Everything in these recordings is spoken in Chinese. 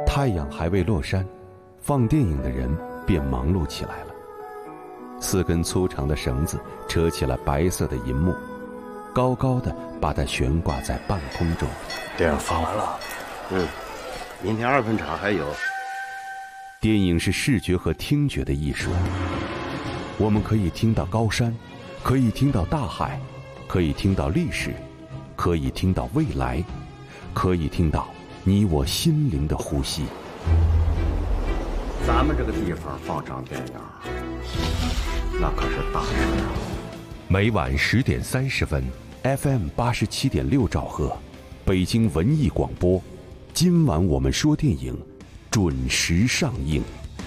太阳还未落山，放电影的人便忙碌起来了。4根粗长的绳子扯起了白色的银幕，高高的把它悬挂在半空中。 电影放完了，明天2分场还有。 电影是视觉和听觉的艺术，我们可以听到高山，可以听到大海，可以听到历史，可以听到未来，可以听到你我心灵的呼吸。 咱们这个地方放场电影，那可是大事啊！ 每晚10点30分 ，FM 87.6兆赫，北京文艺广播。今晚我们说电影，准时上映。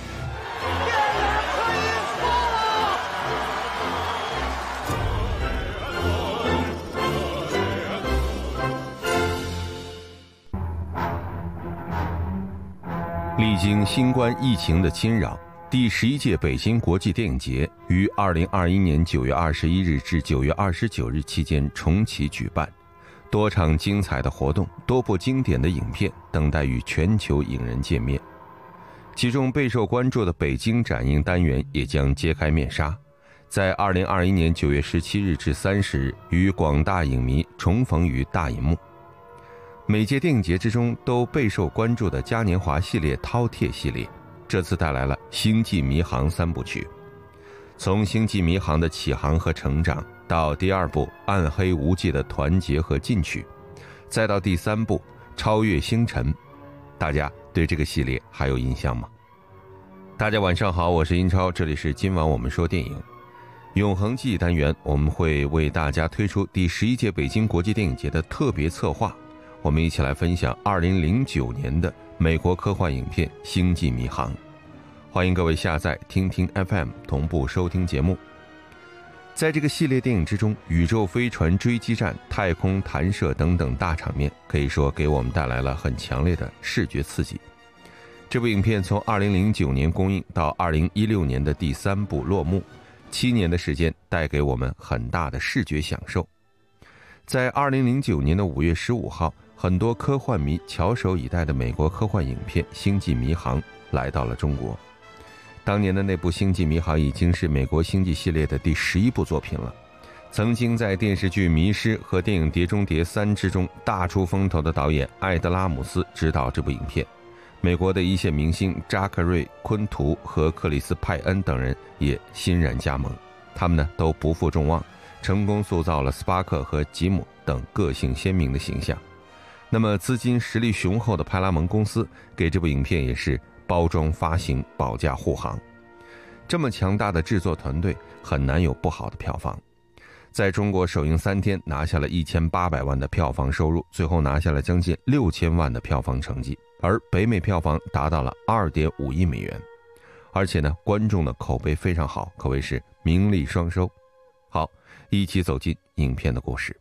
历经新冠疫情的侵扰，第11届北京国际电影节于2021年9月21日至9月29日期间重启举办，多场精彩的活动，多部经典的影片等待与全球影人见面。其中备受关注的北京展映单元也将揭开面纱，在2021年9月17日至30日与广大影迷重逢于大银幕。每届电影节之中都备受关注的嘉年华系列饕餮系列，这次带来了《星际迷航》3部曲。从《星际迷航》的起航和成长，到第2部《暗黑无际》的团结和进取，再到第3部《超越星辰》，大家对这个系列还有印象吗？大家晚上好，我是英超，这里是今晚我们说电影永恒记忆单元，我们会为大家推出第11届北京国际电影节的特别策划，我们一起来分享2009年的美国科幻影片《星际迷航》。欢迎各位下载听听 FM 同步收听节目。在这个系列电影之中，宇宙飞船追击战、太空弹射等等大场面，可以说给我们带来了很强烈的视觉刺激。这部影片从2009年公映到2016年的第3部落幕，7年的时间带给我们很大的视觉享受。在2009年的5月15号，很多科幻迷翘首以待的美国科幻影片《星际迷航》来到了中国。当年的那部《星际迷航》已经是美国星际系列的第11部作品了。曾经在电视剧《迷失》和电影《碟中谍3》之中大出风头的导演艾德拉姆斯执导这部影片，美国的一线明星扎克瑞·昆图和克里斯·派恩等人也欣然加盟，他们呢都不负众望，成功塑造了斯巴克和吉姆等个性鲜明的形象。那么资金实力雄厚的派拉蒙公司给这部影片也是包装发行保驾护航。这么强大的制作团队很难有不好的票房，在中国首映3天拿下了1800万的票房收入，最后拿下了将近6000万的票房成绩，而北美票房达到了2.5亿美元，而且呢观众的口碑非常好，可谓是名利双收。好，一起走进影片的故事。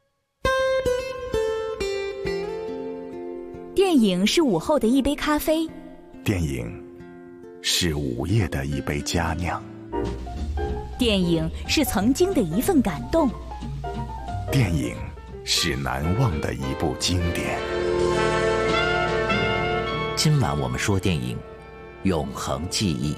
电影是午后的一杯咖啡， 电影是午夜的一杯佳酿， 电影是曾经的一份感动， 电影是难忘的一部经典。 今晚我们说电影，永恒记忆。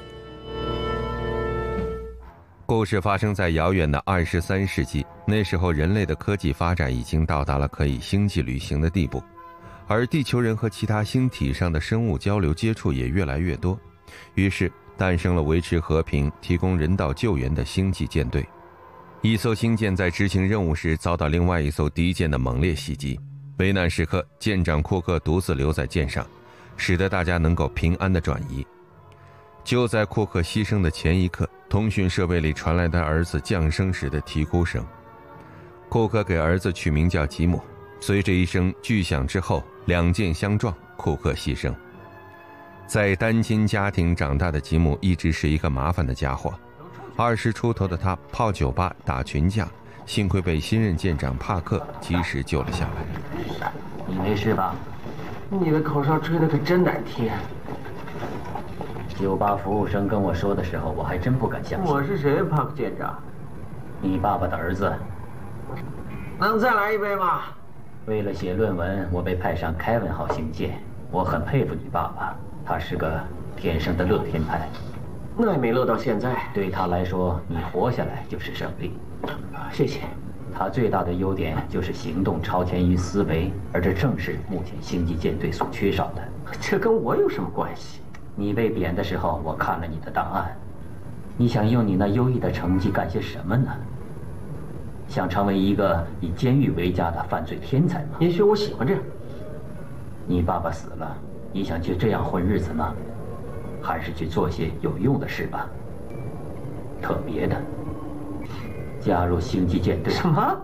故事发生在遥远的23世纪，那时候人类的科技发展已经到达了可以星际旅行的地步，而地球人和其他星体上的生物交流接触也越来越多，于是诞生了维持和平、提供人道救援的星际舰队。一艘星舰在执行任务时遭到另外一艘敌舰的猛烈袭击，危难时刻舰长库克独自留在舰上，使得大家能够平安地转移。就在库克牺牲的前一刻，通讯设备里传来他儿子降生时的啼哭声。库克给儿子取名叫吉姆，随着一声巨响之后，2舰相撞，库克牺牲。在单亲家庭长大的吉姆一直是一个麻烦的家伙，20出头的他泡酒吧打群架，幸亏被新任舰长帕克及时救了下来。 你没事吧？ 你的口哨吹得可真难听。 酒吧服务生跟我说的时候，我还真不敢相信。 我是谁，帕克舰长？ 你爸爸的儿子。 能再来一杯吗？ 为了写论文，我被派上凯文号星舰， 我很佩服你爸爸，他是个天生的乐天派。 那也没乐到现在。 对他来说，你活下来就是胜利。 谢谢。 他最大的优点就是行动超前于思维，而这正是目前星际舰队所缺少的。 这跟我有什么关系？ 你被贬的时候，我看了你的档案。你想用你那优异的成绩干些什么呢？想成为一个以监狱为家的犯罪天才吗？ 也许我喜欢这样。 你爸爸死了，你想去这样混日子吗？还是去做些有用的事吧。特别的，加入星际舰队。 什么？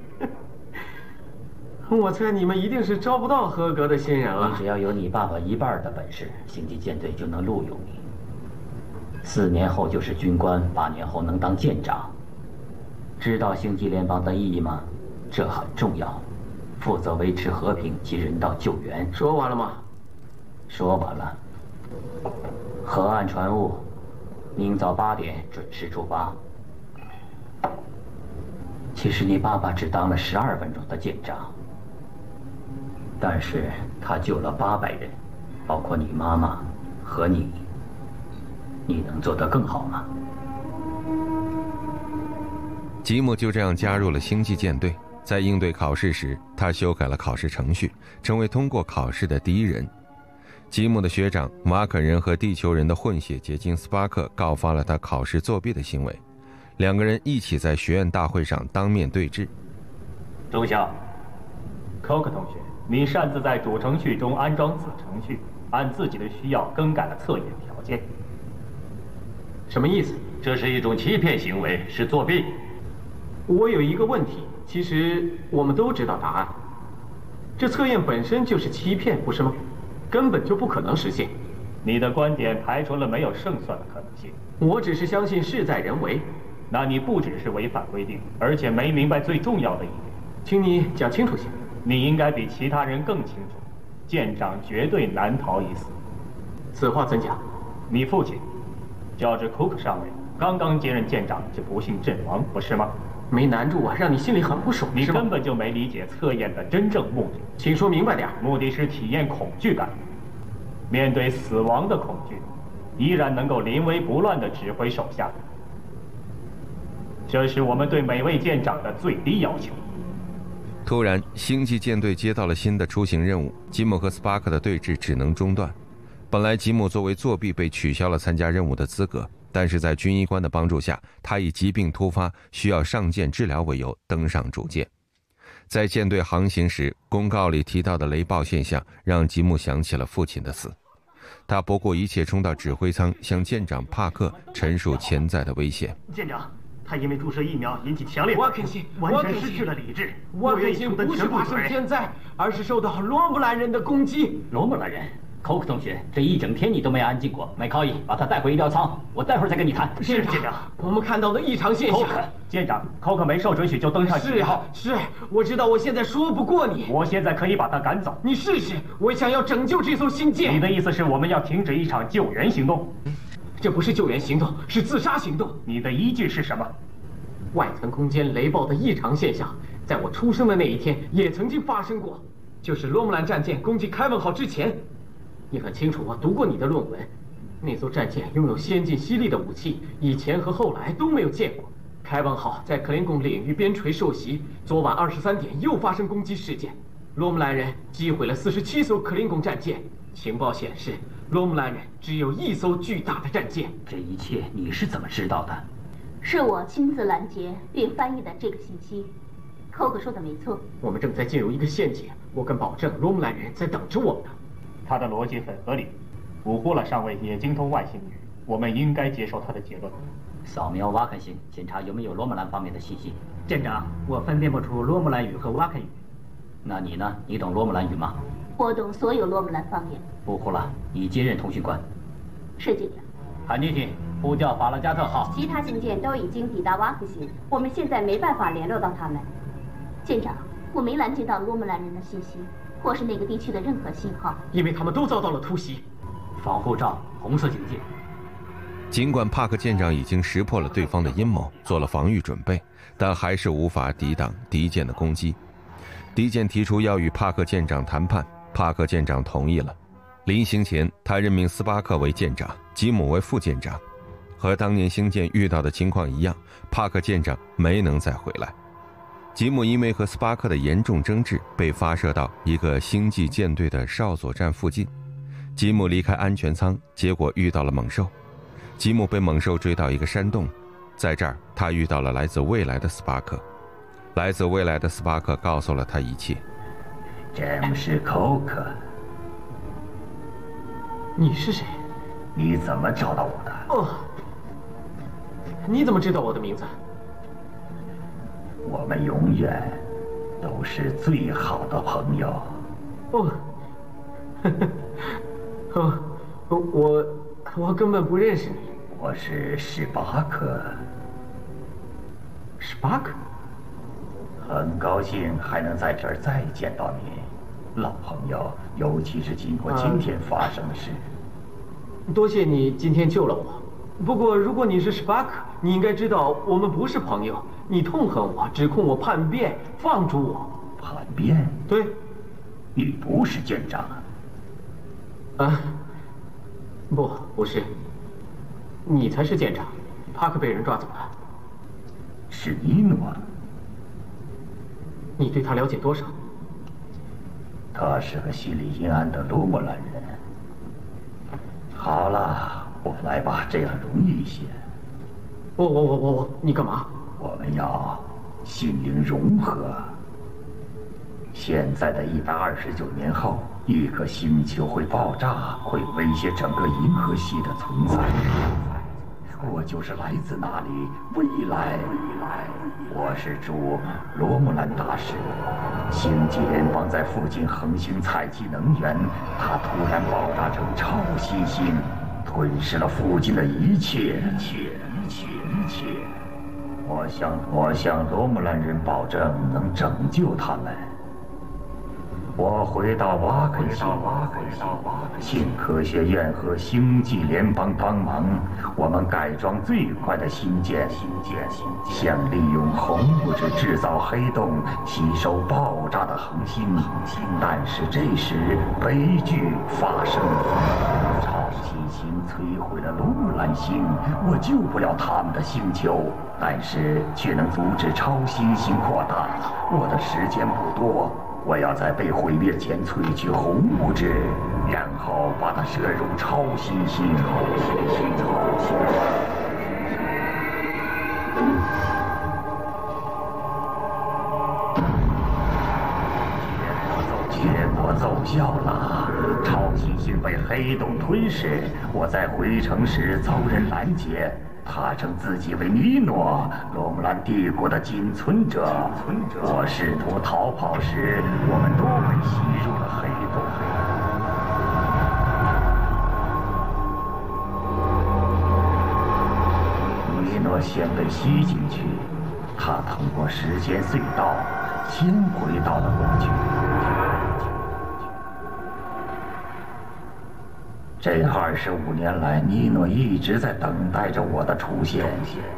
我猜你们一定是招不到合格的新人了。 你只要有你爸爸一半的本事，星际舰队就能录用你。4年后就是军官，8年后能当舰长。知道星际联邦的意义吗？这很重要，负责维持和平及人道救援。 说完了吗？ 说完了。河岸船务，明早8点准时出发。其实你爸爸只当了12分钟的舰长，但是他救了800人，包括你妈妈和你。你能做得更好吗？ 吉姆就这样加入了星际舰队。在应对考试时，他修改了考试程序，成为通过考试的第一人。吉姆的学长马可人和地球人的混血结晶斯巴克告发了他考试作弊的行为，两个人一起在学院大会上当面对质。 中校，科克同学，你擅自在主程序中安装子程序，按自己的需要更改了测验条件。 什么意思？ 这是一种欺骗行为，是作弊。 我有一个问题，其实我们都知道答案。这测验本身就是欺骗，不是吗？根本就不可能实现。 你的观点排除了没有胜算的可能性。 我只是相信事在人为。 那你不只是违反规定，而且没明白最重要的一点。 请你讲清楚些。 你应该比其他人更清楚，舰长绝对难逃一死。 此话怎讲？ 你父亲乔治·库克上尉刚刚接任舰长就不幸阵亡，不是吗？ 没难住我，让你心里很不爽。 你根本就没理解测验的真正目的。 请说明白点。 目的是体验恐惧感，面对死亡的恐惧，依然能够临危不乱地指挥手下。这是我们对每位舰长的最低要求。 突然，星际舰队接到了新的出行任务，吉姆和斯巴克的对峙只能中断。本来吉姆作为作弊被取消了参加任务的资格，但是在军医官的帮助下，他以疾病突发需要上舰治疗为由登上主舰。在舰队航行时，公告里提到的雷暴现象让吉姆想起了父亲的死。他不顾一切冲到指挥舱，向舰长帕克陈述潜在的危险。 舰长，他因为注射疫苗引起强烈沃肯辛完全失去了理智。 沃肯辛不是发生天灾，而是受到罗姆兰人的攻击。 罗姆兰人？寇克同学，这一整天你都没安静过。麦考伊，把他带回医疗舱，我待会儿再跟你谈。 是舰长， 我们看到的异常现象。 舰长，寇克没受准许就登上1号。 是，我知道，我现在说不过你。 我现在可以把他赶走。 你试试，我想要拯救这艘星舰。 你的意思是我们要停止一场救援行动？ 这不是救援行动，是自杀行动。 你的依据是什么？ 外层空间雷暴的异常现象，在我出生的那一天也曾经发生过，就是罗姆兰战舰攻击开文号之前。你很清楚，我读过你的论文。那艘战舰拥有先进犀利的武器，以前和后来都没有见过。开文号在克林贡领域边陲受袭，昨晚23点又发生攻击事件。罗姆兰人击毁了47艘克林贡战舰。情报显示，罗姆兰人只有1艘巨大的战舰。 这一切你是怎么知道的？ 是我亲自拦截并翻译的这个信息。寇克说的没错， 我们正在进入一个陷阱，我敢保证罗姆兰人在等着我们呢。 他的逻辑很合理，捕获了上尉也精通外星语，我们应该接受他的结论。 扫描瓦肯星，检查有没有罗姆兰方面的信息。 舰长，我分辨不出罗姆兰语和瓦肯语。 那你呢？你懂罗姆兰语吗？ 我懂所有罗姆兰方言。 不呼了，你接任通讯官。 是舰长。 汉尼提，呼叫法拉加特号。 其他星舰都已经抵达瓦克星，我们现在没办法联络到他们。舰长，我没拦截到罗姆兰人的信息，或是那个地区的任何信号， 因为他们都遭到了突袭。 防护罩，红色警戒。 尽管帕克舰长已经识破了对方的阴谋，做了防御准备，但还是无法抵挡敌舰的攻击。敌舰提出要与帕克舰长谈判，帕克舰长同意了。 临行前，他任命斯巴克为舰长，吉姆为副舰长。和当年星舰遇到的情况一样，帕克舰长没能再回来。吉姆因为和斯巴克的严重争执，被发射到一个星际舰队的哨所站附近。吉姆离开安全舱，结果遇到了猛兽。吉姆被猛兽追到一个山洞，在这儿他遇到了来自未来的斯巴克。来自未来的斯巴克告诉了他一切。 詹姆斯·寇克， 你是谁？ 你怎么找到我的？ 哦，你怎么知道我的名字？ 我们永远都是最好的朋友。 哦，我根本不认识你。 我是史巴克。 史巴克？ 很高兴还能在这儿再见到你，老朋友，尤其是经过今天发生的事。 多谢你今天救了我。不过，如果你是史巴克，你应该知道我们不是朋友。你痛恨我，指控我叛变，放逐我。 叛变？ 对。 你不是舰长啊？不是。你才是舰长。帕克被人抓走了。 是尼诺。 你对他了解多少？ 他是个心理阴暗的罗莫兰人。好了，我们来吧，这样容易一些。 你干嘛？ 我们要心灵融合。现在的129年后，一颗星球会爆炸，会威胁整个银河系的存在。我就是来自那里，未来。我是主罗姆兰大使。星际联邦在附近恒星采集能源，它突然爆炸成超新星，吞噬了附近的一切。我向罗姆兰人保证能拯救他们。我回到瓦肯星，请科学院和星际联邦帮忙，我们改装最快的星舰，想利用红物质制造黑洞，吸收爆炸的恒星。但是这时悲剧发生了，超新星摧毁了罗姆兰星，我救不了他们的星球，但是却能阻止超新星扩大。我的时间不多。我要在被毁灭前萃取红物质，然后把它射入超新星。结果奏效了，超新星被黑洞吞噬。我在回城时遭人拦截。他称自己为尼诺，罗姆兰帝国的仅存者。我试图逃跑时，我们都被吸入了黑洞。尼诺先被吸进去，他通过时间隧道先回到了过去。这25年来，尼诺一直在等待着我的出现。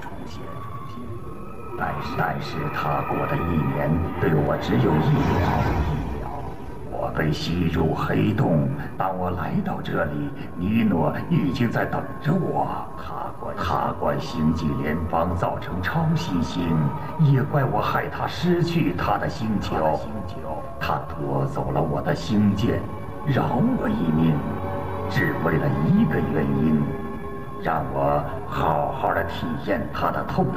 但是他过的1年对我只有1秒。我被吸入黑洞，当我来到这里，尼诺已经在等着我。他怪星际联邦造成超新星，也怪我害他失去他的星球。他夺走了我的星舰，饶我一命。只为了一个原因，让我好好的体验他的痛。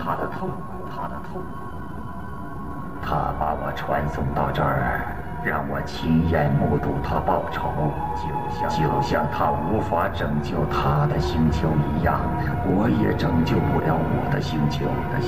他把我传送到这儿，让我亲眼目睹他报仇，就像他无法拯救他的星球一样，我也拯救不了我的星球。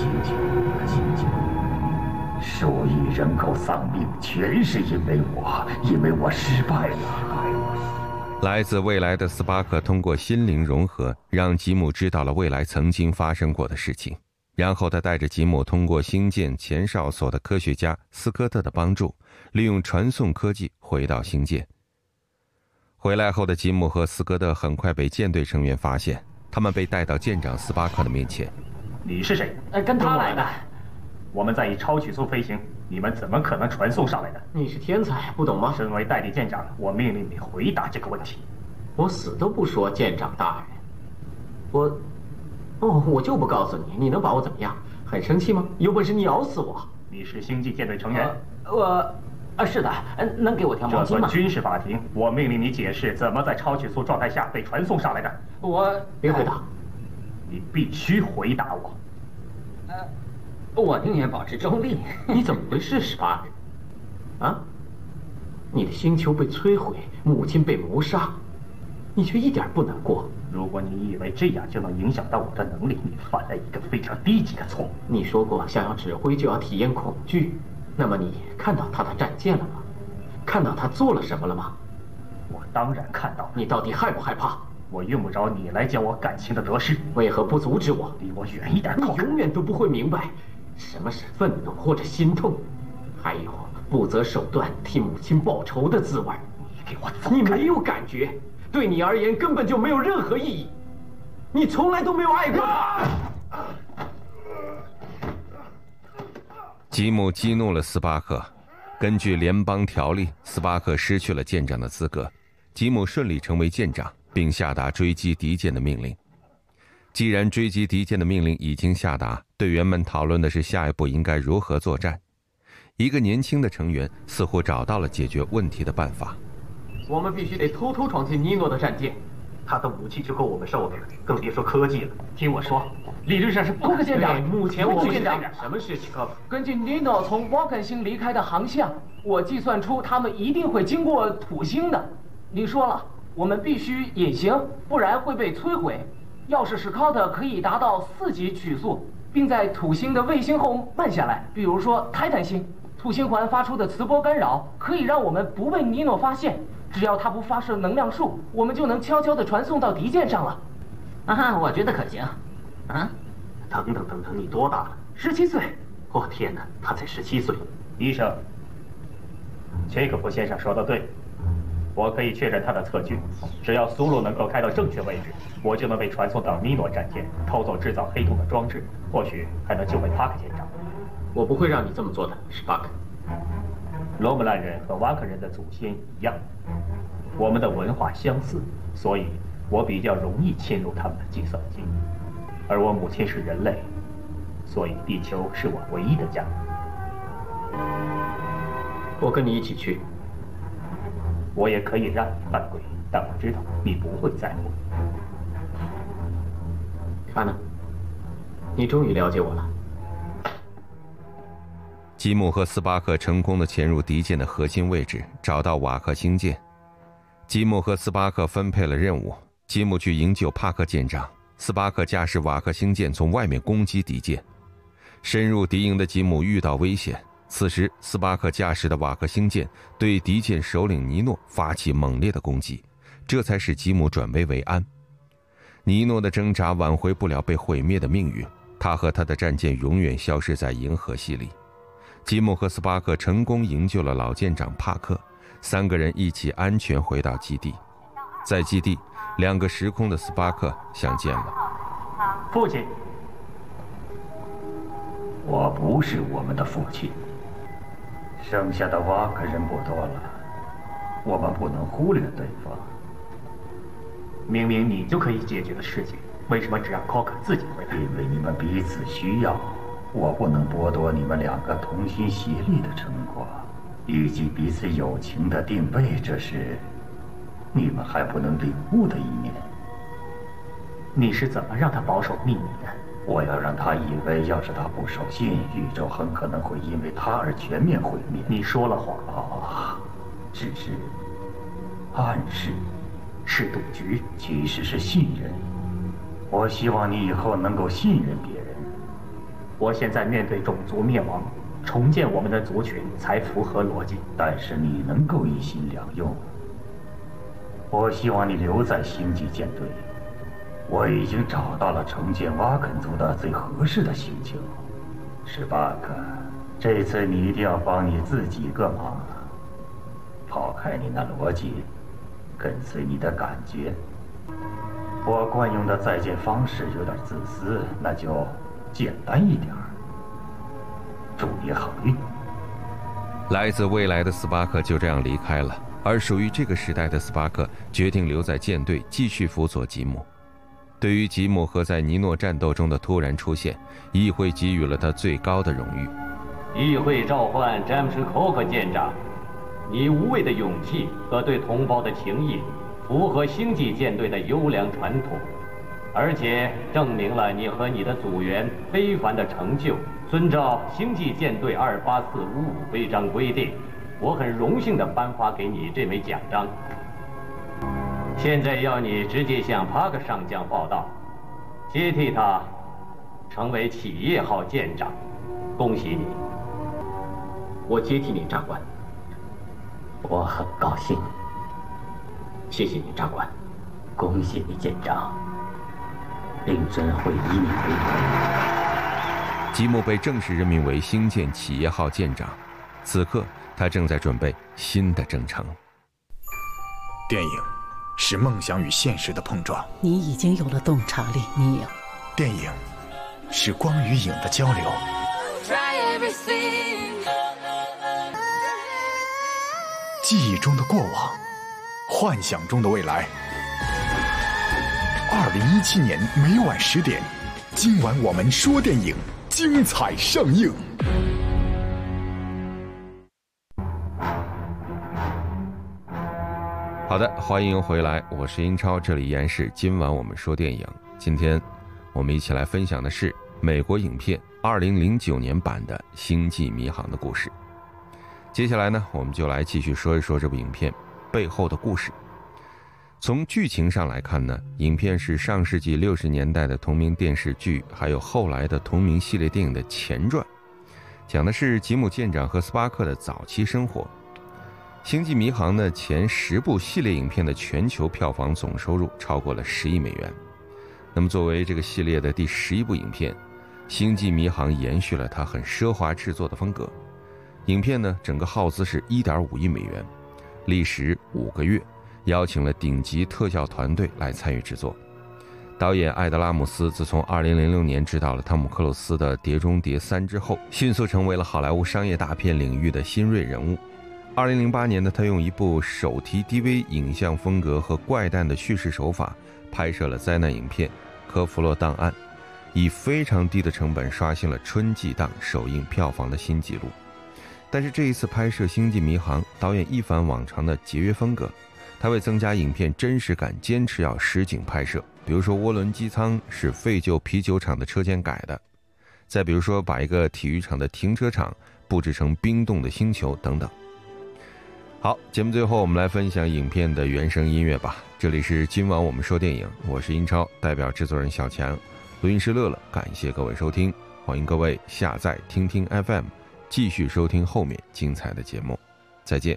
数亿人口丧命，全是因为我失败了。 来自未来的斯巴克通过心灵融合，让吉姆知道了未来曾经发生过的事情。然后他带着吉姆通过星舰前哨所的科学家斯科特的帮助，利用传送科技回到星舰。回来后的吉姆和斯科特很快被舰队成员发现，他们被带到舰长斯巴克的面前。 你是谁？ 跟他来的。 我们在以超曲速飞行，你们怎么可能传送上来的？ 你是天才，不懂吗？ 身为代理舰长，我命令你回答这个问题。 我死都不说舰长大人。我就不告诉你，你能把我怎么样？很生气吗？有本事你咬死我！ 你是星际舰队成员？ 是的，能给我条毛巾吗？ 这算军事法庭，我命令你解释怎么在超曲速状态下被传送上来的。 别回答， 你必须回答我。 我宁愿保持中立。 你怎么回事，18人？啊？你的星球被摧毁，母亲被谋杀，你却一点不难过。 如果你以为这样就能影响到我的能力，你犯了一个非常低级的错误。 你说过，想要指挥就要体验恐惧。那么你看到他的战舰了吗？看到他做了什么了吗？ 我当然看到了。 你到底害不害怕？ 我用不着你来教我感情的得失。 为何不阻止我？ 离我远一点！ 你永远都不会明白，什么是愤怒或者心痛，还有不择手段替母亲报仇的滋味。 你给我走开！ 你没有感觉，对你而言根本就没有任何意义。你从来都没有爱过他。 吉姆激怒了斯巴克。根据联邦条例，斯巴克失去了舰长的资格，吉姆顺利成为舰长，并下达追击敌舰的命令。既然追击敌舰的命令已经下达，队员们讨论的是下一步应该如何作战。一个年轻的成员似乎找到了解决问题的办法。 我们必须得偷偷闯进尼诺的战舰， 他的武器就够我们受的了，更别说科技了。听我说，理论上是不可舰长。目前我们舰长， 什么事情？ 根据尼诺从瓦肯星离开的航向，我计算出他们一定会经过土星的。你说了，我们必须隐形，不然会被摧毁。要是史考特可以达到4级曲速，并在土星的卫星后慢下来，比如说泰坦星，土星环发出的磁波干扰可以让我们不被尼诺发现。只要他不发射能量束，我们就能悄悄地传送到敌舰上了。 我觉得可行。 等，你多大了 ？17岁。 我天哪，他才17岁。医生，切科夫先生说的对，我可以确认他的测距，只要苏鲁能够开到正确位置，我就能被传送到尼诺战舰，偷走制造黑洞的装置，或许还能救回帕克舰长。 我不会让你这么做的，史巴克。 罗姆兰人和瓦克人的祖先一样，我们的文化相似，所以我比较容易侵入他们的计算机。而我母亲是人类，所以地球是我唯一的家。 我跟你一起去。 我也可以让你犯规，但我知道你不会在乎。 看呢，你终于了解我了。 吉姆和斯巴克成功地潜入敌舰的核心位置，找到瓦克星舰。吉姆和斯巴克分配了任务，吉姆去营救帕克舰长，斯巴克驾驶瓦克星舰从外面攻击敌舰。深入敌营的吉姆遇到危险，此时斯巴克驾驶的瓦克星舰对敌舰首领尼诺发起猛烈的攻击，这才使吉姆转危为安。尼诺的挣扎挽回不了被毁灭的命运，他和他的战舰永远消失在银河系里。吉姆和斯巴克成功营救了老舰长帕克，3个人一起安全回到基地。在基地，2个时空的斯巴克相见了。 父亲， 我不是我们的父亲。剩下的瓦克人不多了，我们不能忽略对方。 明明你就可以解决的事情，为什么只让 Cook 自己回来？ 因为你们彼此需要。我不能剥夺你们2个同心协力的成果，以及彼此友情的定位，这是你们还不能领悟的一面。 你是怎么让他保守秘密的？ 我要让他以为，要是他不守信，宇宙很可能会因为他而全面毁灭。 你说了谎只是暗示， 是赌局， 其实是信任。我希望你以后能够信任别人。 我现在面对种族灭亡，重建我们的族群才符合逻辑。 但是你能够一心两用。我希望你留在星际舰队。我已经找到了重建瓦肯族的最合适的星球。史巴克，这次你一定要帮你自己个忙。抛开你那逻辑，跟随你的感觉。我惯用的再见方式有点自私，那就简单一点。祝你好运。 来自未来的斯巴克就这样离开了。 而属于这个时代的斯巴克决定留在舰队继续辅佐吉姆。对于吉姆和在尼诺战斗中的突然出现，议会给予了他最高的荣誉。 议会召唤詹姆斯·科克舰长，你无畏的勇气和对同胞的情谊，符合星际舰队的优良传统，而且证明了你和你的组员非凡的成就。遵照星际舰队28455徽章规定，我很荣幸地颁发给你这枚奖章。现在要你直接向帕克上将报道，接替他成为企业号舰长。恭喜你！ 我接替你，长官。 我很高兴。 谢谢你，长官。 恭喜你，舰长。令尊会以你为荣。 吉姆被正式任命为星舰企业号舰长，此刻他正在准备新的征程。 电影是梦想与现实的碰撞， 你已经有了洞察力，你有。 电影是光与影的交流，记忆中的过往，幻想中的未来。2017年每晚10点，今晚我们说电影，精彩上映。 好的，欢迎回来，我是英超，这里依然是今晚我们说电影。今天我们一起来分享的是美国影片2009年版的《星际迷航》的故事。接下来呢，我们就来继续说一说这部影片背后的故事。从剧情上来看呢，影片是上世纪60年代的同名电视剧，还有后来的同名系列电影的前传，讲的是吉姆舰长和斯巴克的早期生活。星际迷航呢，前10部系列影片的全球票房总收入超过了10亿美元。那么作为这个系列的第11部影片，星际迷航延续了它很奢华制作的风格。影片呢，整个耗资是1.5亿美元，历时5个月，邀请了顶级特效团队来参与制作。导演艾德拉姆斯自从2006年执导了汤姆克鲁斯的《碟中谍3》之后，迅速成为了好莱坞商业大片领域的新锐人物。2008年呢，他用一部手提 DV 影像风格和怪诞的叙事手法拍摄了灾难影片《科弗洛档案》，以非常低的成本刷新了春季档首映票房的新纪录。但是这一次拍摄《星际迷航》，导演一反往常的节约风格，他为增加影片真实感，坚持要实景拍摄。比如说涡轮机舱是废旧啤酒厂的车间改的，再比如说把一个体育场的停车场布置成冰冻的星球等等。好，节目最后我们来分享影片的原声音乐吧。这里是今晚我们说电影，我是英超，代表制作人小强，录音师乐乐，感谢各位收听，欢迎各位下载听听 FM， 继续收听后面精彩的节目，再见。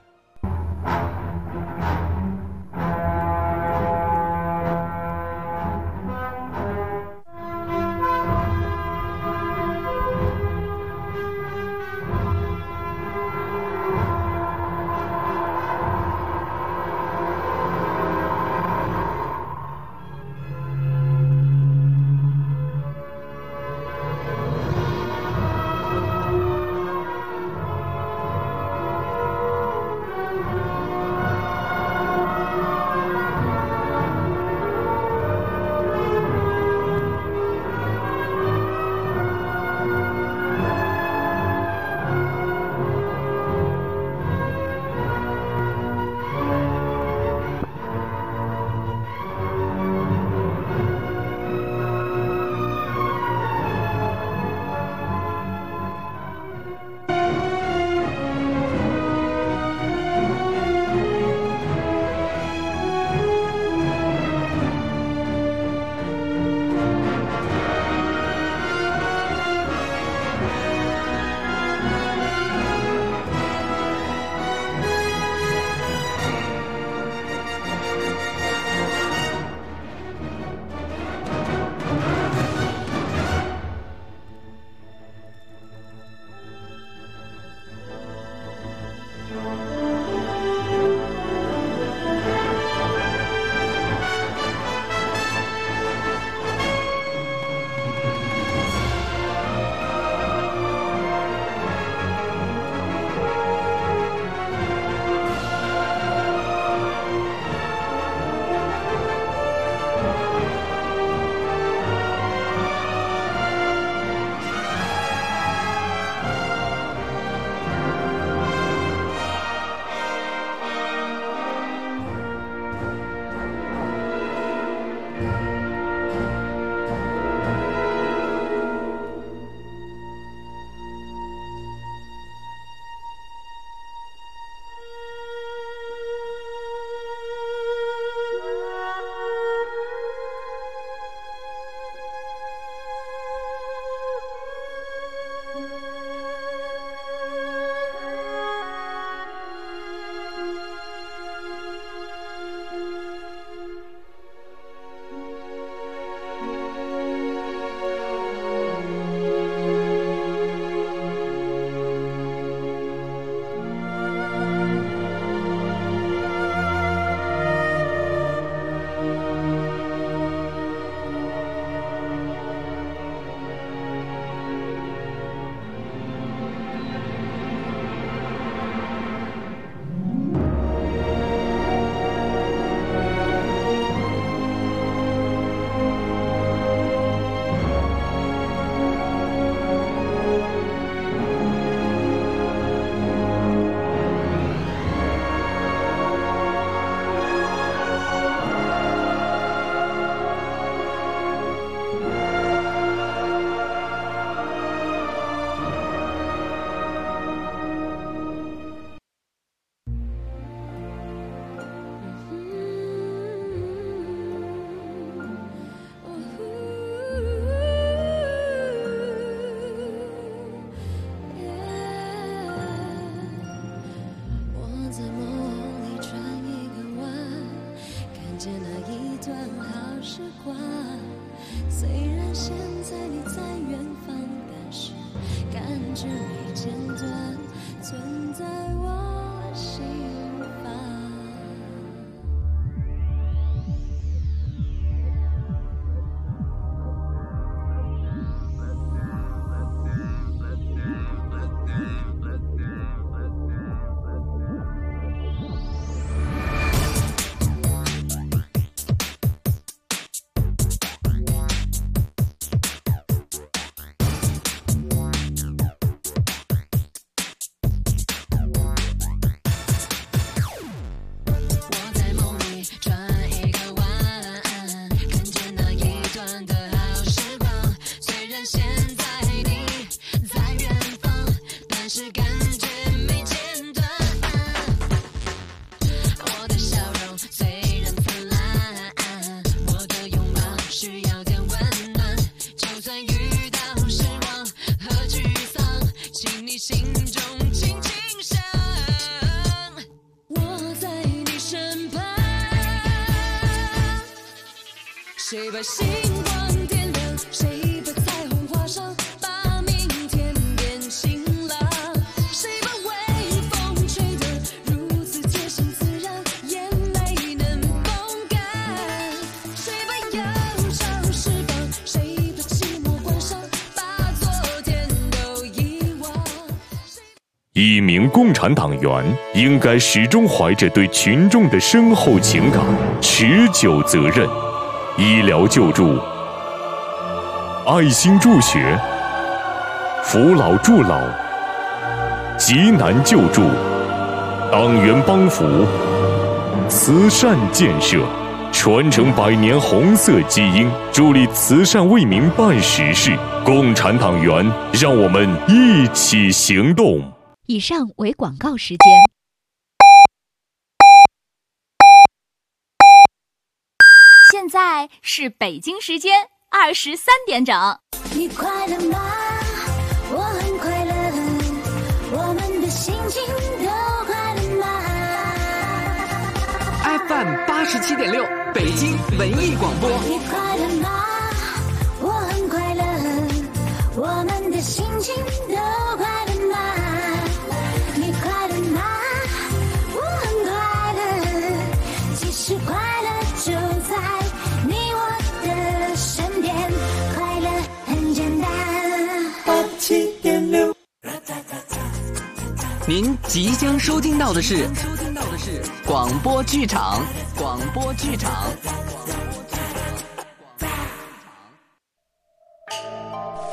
那一段好时光。虽然现在你在远方，但是感觉没间断，存在我心房。谁把星光点亮，谁把彩虹画上，把明天变晴朗。谁把微风吹得如此洁身自然，也没能风干。谁把忧伤释放，谁把寂寞关上，把昨天都遗忘。 一名共产党员应该始终怀着对群众的深厚情感、持久责任。医疗救助、爱心助学、扶老助老、急难救助、党员帮扶、慈善建设，传承100年红色基因，助力慈善为民办实事。共产党员，让我们一起行动。 以上为广告时间。现在是北京时间23点整。 你快乐吗？我很快乐，我们的心情都快乐吗 ？FM 87.6，北京文艺广播。 你快乐吗？我很快乐，我们的心情都快乐吗？你快乐吗？我很快乐，其实快乐就在你我的身边，快乐很简单。87.6， 您即将收听到的是广播剧场。